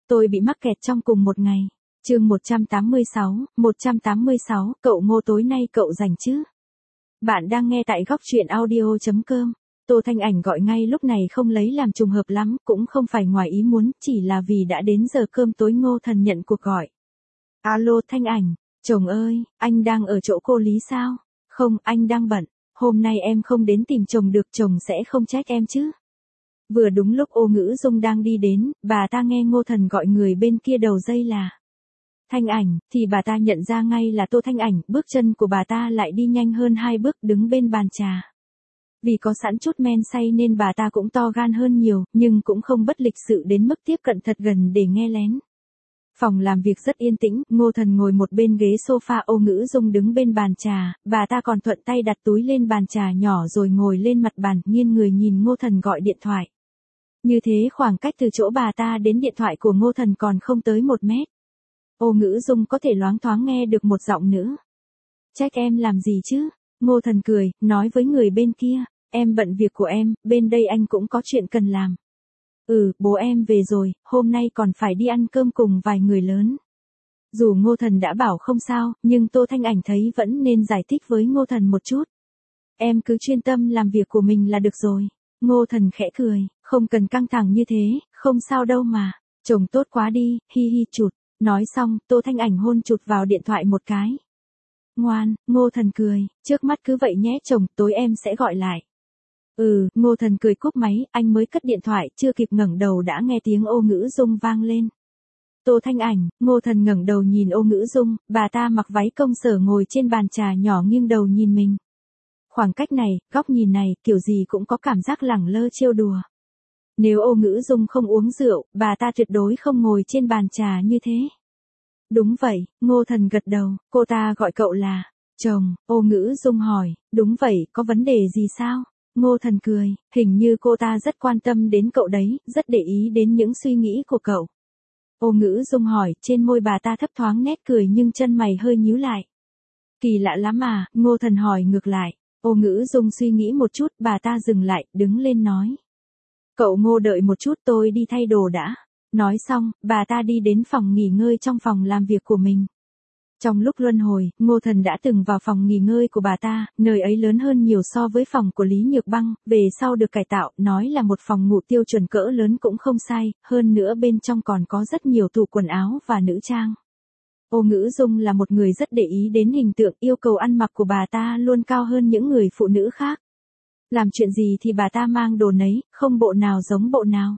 Tôi bị mắc kẹt trong cùng một ngày. Chương 186, cậu Ngô tối nay cậu rảnh chứ? Bạn đang nghe tại góc truyện audio.com. Tô Thanh Ảnh gọi ngay lúc này không lấy làm trùng hợp lắm, cũng không phải ngoài ý muốn, chỉ là vì đã đến giờ cơm tối. Ngô Thần nhận cuộc gọi. Alo Thanh Ảnh, chồng ơi, anh đang ở chỗ cô Lý sao? Không, anh đang bận. Hôm nay em không đến tìm chồng được, chồng sẽ không trách em chứ? Vừa đúng lúc Ô Ngữ Dung đang đi đến, bà ta nghe Ngô Thần gọi người bên kia đầu dây là Thanh Ảnh, thì bà ta nhận ra ngay là Tô Thanh Ảnh. Bước chân của bà ta lại đi nhanh hơn 2 bước, đứng bên bàn trà. Vì có sẵn chút men say nên bà ta cũng to gan hơn nhiều, nhưng cũng không bất lịch sự đến mức tiếp cận thật gần để nghe lén. Phòng làm việc rất yên tĩnh, Ngô Thần ngồi một bên ghế sofa, Ô Ngữ Dung đứng bên bàn trà, bà ta còn thuận tay đặt túi lên bàn trà nhỏ rồi ngồi lên mặt bàn, nghiêng người nhìn Ngô Thần gọi điện thoại. Như thế khoảng cách từ chỗ bà ta đến điện thoại của Ngô Thần còn không tới 1 mét. Ô Ngữ Dung có thể loáng thoáng nghe được một giọng nữ. Trách em làm gì chứ? Ngô Thần cười, nói với người bên kia, em bận việc của em, bên đây anh cũng có chuyện cần làm. Bố em về rồi, hôm nay còn phải đi ăn cơm cùng vài người lớn. Dù Ngô Thần đã bảo không sao, nhưng Tô Thanh Ảnh thấy vẫn nên giải thích với Ngô Thần một chút. Em cứ chuyên tâm làm việc của mình là được rồi. Ngô Thần khẽ cười, không cần căng thẳng như thế, không sao đâu mà. Chồng tốt quá đi, hi hi chụt. Nói xong, Tô Thanh Ảnh hôn chụt vào điện thoại một cái. Ngoan, Ngô Thần cười, trước mắt cứ vậy nhé chồng, tối em sẽ gọi lại. Ngô Thần cười cúp máy, anh mới cất điện thoại, chưa kịp ngẩng đầu đã nghe tiếng Ô Ngữ Dung vang lên. Tô Thanh Ảnh, Ngô Thần ngẩng đầu nhìn Ô Ngữ Dung, bà ta mặc váy công sở ngồi trên bàn trà nhỏ nghiêng đầu nhìn mình. Khoảng cách này, góc nhìn này, kiểu gì cũng có cảm giác lẳng lơ trêu đùa. Nếu Ô Ngữ Dung không uống rượu, bà ta tuyệt đối không ngồi trên bàn trà như thế. Đúng vậy, Ngô Thần gật đầu, cô ta gọi cậu là chồng. Ô Ngữ Dung hỏi, đúng vậy, có vấn đề gì sao? Ngô Thần cười, hình như cô ta rất quan tâm đến cậu đấy, rất để ý đến những suy nghĩ của cậu. Ô Ngữ Dung hỏi, trên môi bà ta thấp thoáng nét cười nhưng chân mày hơi nhíu lại. Kỳ lạ lắm à? Ngô Thần hỏi ngược lại. Ô Ngữ Dung suy nghĩ một chút, bà ta dừng lại, đứng lên nói. Cậu Ngô đợi một chút, tôi đi thay đồ đã. Nói xong, bà ta đi đến phòng nghỉ ngơi trong phòng làm việc của mình. Trong lúc luân hồi, Ngô Thần đã từng vào phòng nghỉ ngơi của bà ta, nơi ấy lớn hơn nhiều so với phòng của Lý Nhược Băng, về sau được cải tạo, nói là một phòng ngủ tiêu chuẩn cỡ lớn cũng không sai, hơn nữa bên trong còn có rất nhiều tủ quần áo và nữ trang. Ô Ngữ Dung là một người rất để ý đến hình tượng, yêu cầu ăn mặc của bà ta luôn cao hơn những người phụ nữ khác. Làm chuyện gì thì bà ta mang đồ nấy, không bộ nào giống bộ nào.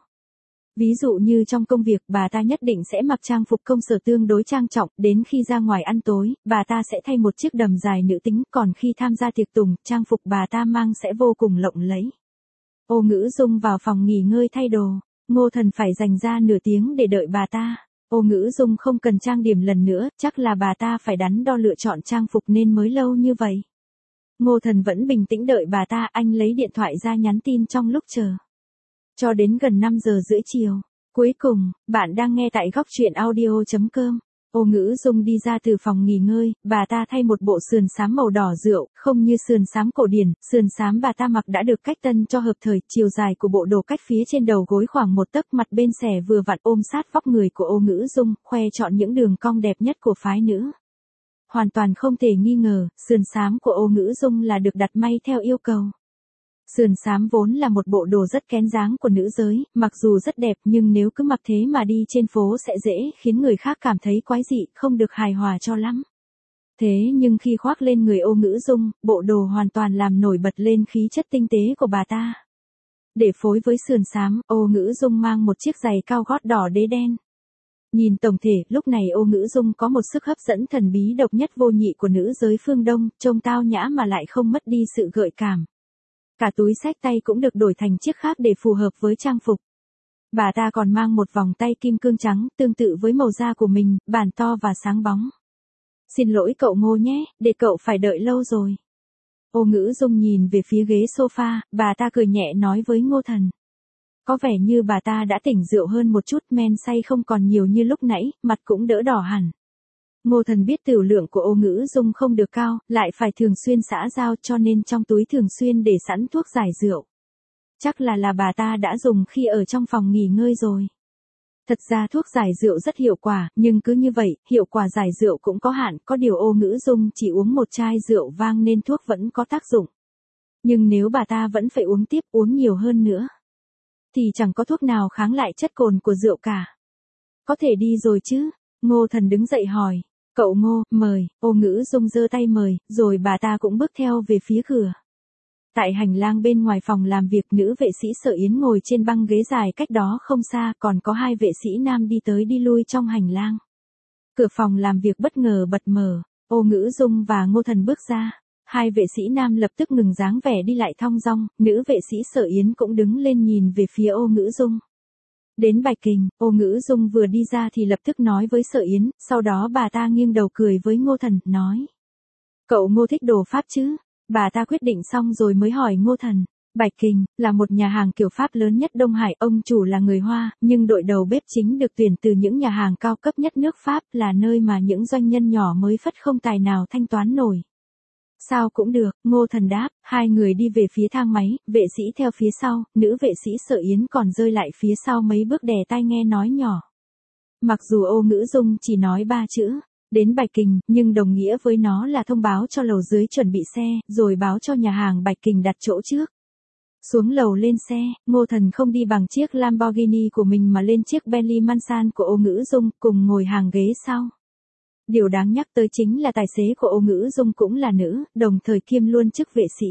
Ví dụ như trong công việc, bà ta nhất định sẽ mặc trang phục công sở tương đối trang trọng, đến khi ra ngoài ăn tối, bà ta sẽ thay một chiếc đầm dài nữ tính, còn khi tham gia tiệc tùng, trang phục bà ta mang sẽ vô cùng lộng lẫy. Ô Ngữ Dung vào phòng nghỉ ngơi thay đồ, Ngô Thần phải dành ra nửa tiếng để đợi bà ta. Ô Ngữ Dung không cần trang điểm lần nữa, chắc là bà ta phải đắn đo lựa chọn trang phục nên mới lâu như vậy. Ngô Thần vẫn bình tĩnh đợi bà ta, anh lấy điện thoại ra nhắn tin trong lúc chờ. Cho đến gần 5 giờ rưỡi chiều. Cuối cùng, bạn đang nghe tại góc truyện audio.com. Ô Ngữ Dung đi ra từ phòng nghỉ ngơi, bà ta thay một bộ sườn xám màu đỏ rượu, không như sườn xám cổ điển, sườn xám bà ta mặc đã được cách tân cho hợp thời, chiều dài của bộ đồ cách phía trên đầu gối khoảng 1 tấc, mặt bên xẻ vừa vặn ôm sát vóc người của Ô Ngữ Dung, khoe trọn những đường cong đẹp nhất của phái nữ. Hoàn toàn không thể nghi ngờ, sườn xám của Ô Ngữ Dung là được đặt may theo yêu cầu. Sườn xám vốn là một bộ đồ rất kén dáng của nữ giới, mặc dù rất đẹp nhưng nếu cứ mặc thế mà đi trên phố sẽ dễ khiến người khác cảm thấy quái dị, không được hài hòa cho lắm. Thế nhưng khi khoác lên người Ô Ngữ Dung, bộ đồ hoàn toàn làm nổi bật lên khí chất tinh tế của bà ta. Để phối với sườn xám, Ô Ngữ Dung mang một chiếc giày cao gót đỏ đế đen. Nhìn tổng thể, lúc này Ô Ngữ Dung có một sức hấp dẫn thần bí độc nhất vô nhị của nữ giới phương Đông, trông tao nhã mà lại không mất đi sự gợi cảm. Cả túi xách tay cũng được đổi thành chiếc khác để phù hợp với trang phục. Bà ta còn mang một vòng tay kim cương trắng, tương tự với màu da của mình, bản to và sáng bóng. Xin lỗi cậu Ngô nhé, để cậu phải đợi lâu rồi. Ô Ngữ Dung nhìn về phía ghế sofa, bà ta cười nhẹ nói với Ngô Thần. Có vẻ như bà ta đã tỉnh rượu hơn một chút, men say không còn nhiều như lúc nãy, mặt cũng đỡ đỏ hẳn. Ngô Thần biết tửu lượng của Ô Ngữ Dung không được cao, lại phải thường xuyên xã giao cho nên trong túi thường xuyên để sẵn thuốc giải rượu. Chắc là bà ta đã dùng khi ở trong phòng nghỉ ngơi rồi. Thật ra thuốc giải rượu rất hiệu quả, nhưng cứ như vậy, hiệu quả giải rượu cũng có hạn, có điều Ô Ngữ Dung chỉ uống một chai rượu vang nên thuốc vẫn có tác dụng. Nhưng nếu bà ta vẫn phải uống tiếp, uống nhiều hơn nữa, thì chẳng có thuốc nào kháng lại chất cồn của rượu cả. Có thể đi rồi chứ? Ngô Thần đứng dậy hỏi. Cậu Ngô, mời. Ô Ngữ Dung giơ tay mời, rồi bà ta cũng bước theo về phía cửa. Tại hành lang bên ngoài phòng làm việc, nữ vệ sĩ Sở Yến ngồi trên băng ghế dài cách đó không xa, còn có hai vệ sĩ nam đi tới đi lui trong hành lang. Cửa phòng làm việc bất ngờ bật mở, Ô Ngữ Dung và Ngô Thần bước ra. Hai vệ sĩ nam lập tức ngừng dáng vẻ đi lại thong dong, nữ vệ sĩ Sở Yến cũng đứng lên nhìn về phía Ô Ngữ Dung. Đến Bạch Kình, Ô Ngữ Dung vừa đi ra thì lập tức nói với Sở Yến, sau đó bà ta nghiêng đầu cười với Ngô Thần, nói. Cậu Ngô thích đồ Pháp chứ? Bà ta quyết định xong rồi mới hỏi Ngô Thần. Bạch Kình là một nhà hàng kiểu Pháp lớn nhất Đông Hải, ông chủ là người Hoa, nhưng đội đầu bếp chính được tuyển từ những nhà hàng cao cấp nhất nước Pháp, là nơi mà những doanh nhân nhỏ mới phất không tài nào thanh toán nổi. Sao cũng được, Ngô Thần đáp. Hai người đi về phía thang máy, vệ sĩ theo phía sau, nữ vệ sĩ Sở Yến còn rơi lại phía sau mấy bước đè tai nghe nói nhỏ. Mặc dù Ô Ngữ Dung chỉ nói 3 chữ, đến Bạch Kình, nhưng đồng nghĩa với nó là thông báo cho lầu dưới chuẩn bị xe, rồi báo cho nhà hàng Bạch Kình đặt chỗ trước. Xuống lầu lên xe, Ngô Thần không đi bằng chiếc Lamborghini của mình mà lên chiếc Bentley Mansan của Ô Ngữ Dung, cùng ngồi hàng ghế sau. Điều đáng nhắc tới chính là tài xế của Ô Ngữ Dung cũng là nữ, đồng thời kiêm luôn chức vệ sĩ.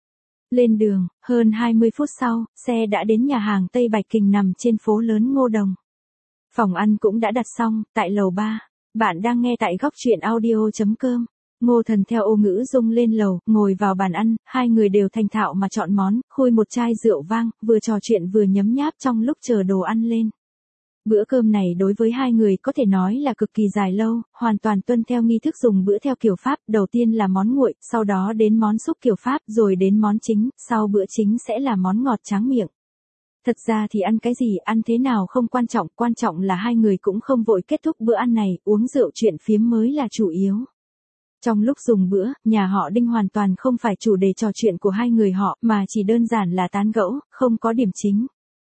Lên đường, hơn 20 phút sau, xe đã đến nhà hàng Tây Bạch Kình nằm trên phố lớn Ngô Đồng. Phòng ăn cũng đã đặt xong, tại lầu 3. Bạn đang nghe tại góc truyện audio.com. Ngô Thần theo Ô Ngữ Dung lên lầu, ngồi vào bàn ăn, hai người đều thành thạo mà chọn món, khui một chai rượu vang, vừa trò chuyện vừa nhấm nháp trong lúc chờ đồ ăn lên. Bữa cơm này đối với hai người có thể nói là cực kỳ dài lâu, hoàn toàn tuân theo nghi thức dùng bữa theo kiểu Pháp, đầu tiên là món nguội, sau đó đến món súp kiểu Pháp, rồi đến món chính, sau bữa chính sẽ là món ngọt tráng miệng. Thật ra thì ăn cái gì, ăn thế nào không quan trọng là hai người cũng không vội kết thúc bữa ăn này, uống rượu chuyện phiếm mới là chủ yếu. Trong lúc dùng bữa, nhà họ Đinh hoàn toàn không phải chủ đề trò chuyện của hai người họ, mà chỉ đơn giản là tán gẫu, không có điểm chính.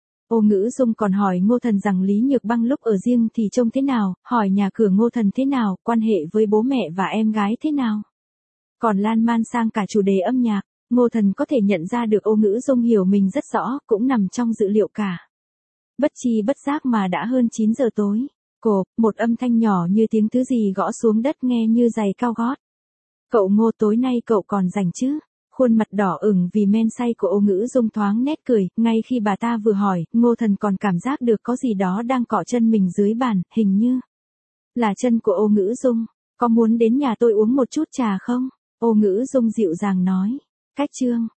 Ô Ngữ Dung còn hỏi Ngô Thần rằng Lý Nhược Băng lúc ở riêng thì trông thế nào, hỏi nhà cửa Ngô Thần thế nào, quan hệ với bố mẹ và em gái thế nào. Còn lan man sang cả chủ đề âm nhạc, Ngô Thần có thể nhận ra được Ô Ngữ Dung hiểu mình rất rõ, cũng nằm trong dự liệu cả. Bất chi bất giác mà đã hơn 9 giờ tối. Một âm thanh nhỏ như tiếng thứ gì gõ xuống đất nghe như giày cao gót. Cậu Ngô, tối nay cậu còn rảnh chứ? Khuôn mặt đỏ ửng vì men say của Ô Ngữ Dung thoáng nét cười, ngay khi bà ta vừa hỏi, Ngô Thần còn cảm giác được có gì đó đang cọ chân mình dưới bàn, hình như là chân của Ô Ngữ Dung. Có muốn đến nhà tôi uống một chút trà không? Ô Ngữ Dung dịu dàng nói. Cách chương